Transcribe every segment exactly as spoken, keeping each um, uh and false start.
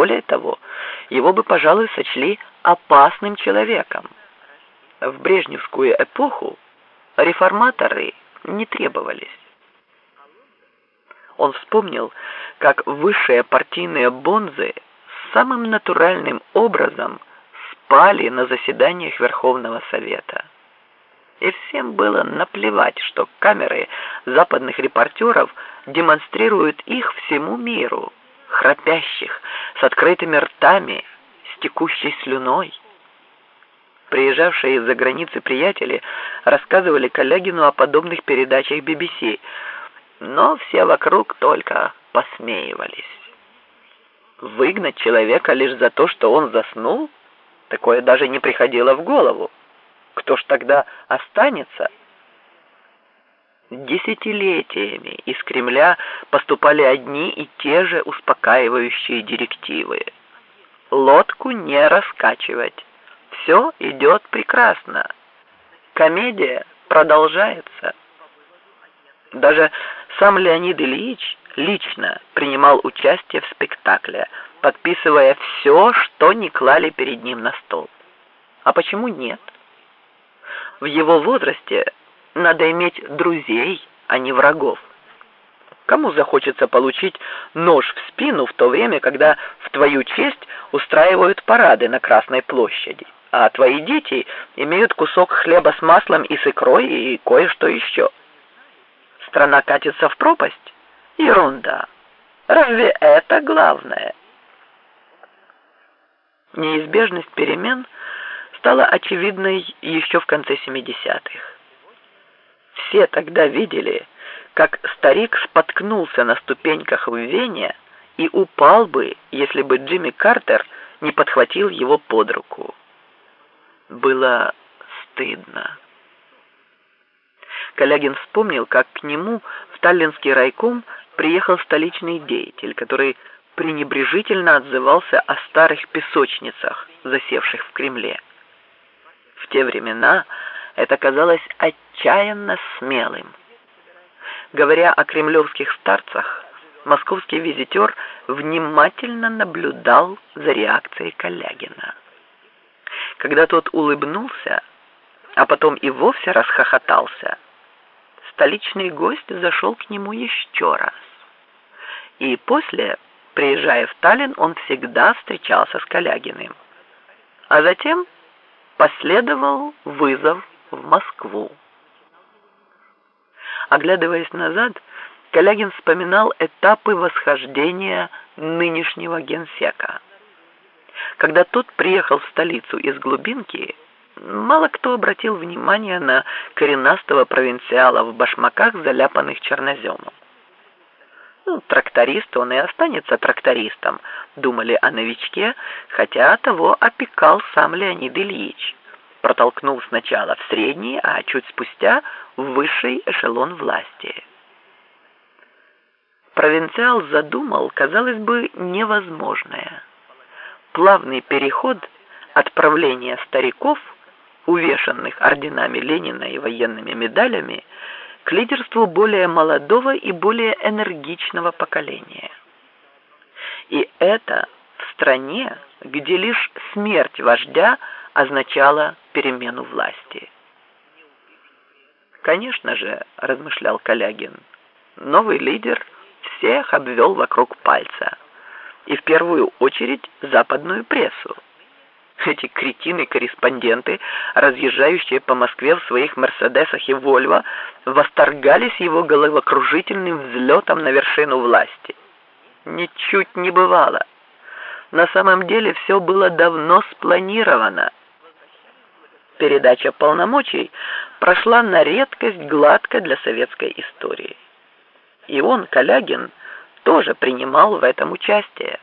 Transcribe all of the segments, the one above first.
Более того, его бы, пожалуй, сочли опасным человеком. В брежневскую эпоху реформаторы не требовались. Он вспомнил, как высшие партийные бонзы самым натуральным образом спали на заседаниях Верховного Совета. И всем было наплевать, что камеры западных репортеров демонстрируют их всему миру, храпящих, с открытыми ртами, с текущей слюной. Приезжавшие из-за границы приятели рассказывали Калягину о подобных передачах би би си, но все вокруг только посмеивались. Выгнать человека лишь за то, что он заснул? Такое даже не приходило в голову. Кто ж тогда останется? Десятилетиями из Кремля поступали одни и те же успокаивающие директивы. Лодку не раскачивать. Все идет прекрасно. Комедия продолжается. Даже сам Леонид Ильич лично принимал участие в спектакле, подписывая все, что не клали перед ним на стол. А почему нет? В его возрасте надо иметь друзей, а не врагов. Кому захочется получить нож в спину в то время, когда в твою честь устраивают парады на Красной площади, а твои дети имеют кусок хлеба с маслом и с икрой и кое-что еще? Страна катится в пропасть? Ерунда. Разве это главное? Неизбежность перемен стала очевидной еще в конце семидесятых. Все тогда видели, как старик споткнулся на ступеньках в Вене и упал бы, если бы Джимми Картер не подхватил его под руку. Было стыдно. Калягин вспомнил, как к нему в Таллинский райком приехал столичный деятель, который пренебрежительно отзывался о старых песочницах, засевших в Кремле. В те времена это казалось отчаянно смелым. Говоря о кремлевских старцах, московский визитер внимательно наблюдал за реакцией Калягина. Когда тот улыбнулся, а потом и вовсе расхохотался, столичный гость зашел к нему еще раз. И после, приезжая в Таллин, он всегда встречался с Калягиным. А затем последовал вызов в Москву. Оглядываясь назад, Калягин вспоминал этапы восхождения нынешнего генсека. Когда тот приехал в столицу из глубинки, мало кто обратил внимание на коренастого провинциала в башмаках, заляпанных черноземом. Ну, тракторист он и останется трактористом, думали о новичке, хотя того опекал сам Леонид Ильич, протолкнув сначала в средний, а чуть спустя в высший эшелон власти. Провинциал задумал, казалось бы, невозможное. Плавный переход от правления стариков, увешанных орденами Ленина и военными медалями, к лидерству более молодого и более энергичного поколения. И это в стране, где лишь смерть вождя означала перемену власти. Конечно же, размышлял Калягин, новый лидер всех обвел вокруг пальца, и в первую очередь западную прессу. Эти кретины-корреспонденты, разъезжающие по Москве в своих «Мерседесах» и «Вольво», восторгались его головокружительным взлетом на вершину власти. Ничуть не бывало. На самом деле все было давно спланировано. Передача полномочий прошла на редкость гладко для советской истории. И он, Калягин, тоже принимал в этом участие.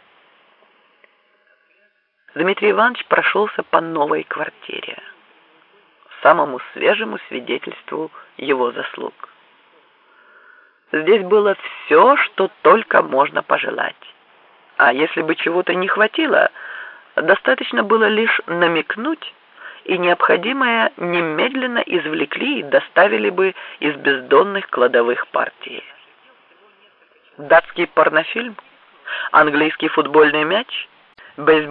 Дмитрий Иванович прошелся по новой квартире, самому свежему свидетельству его заслуг. Здесь было все, что только можно пожелать. А если бы чего-то не хватило, достаточно было лишь намекнуть, и необходимое немедленно извлекли и доставили бы из бездонных кладовых партии. Датский порнофильм Английский футбольный мяч? Бейсбол?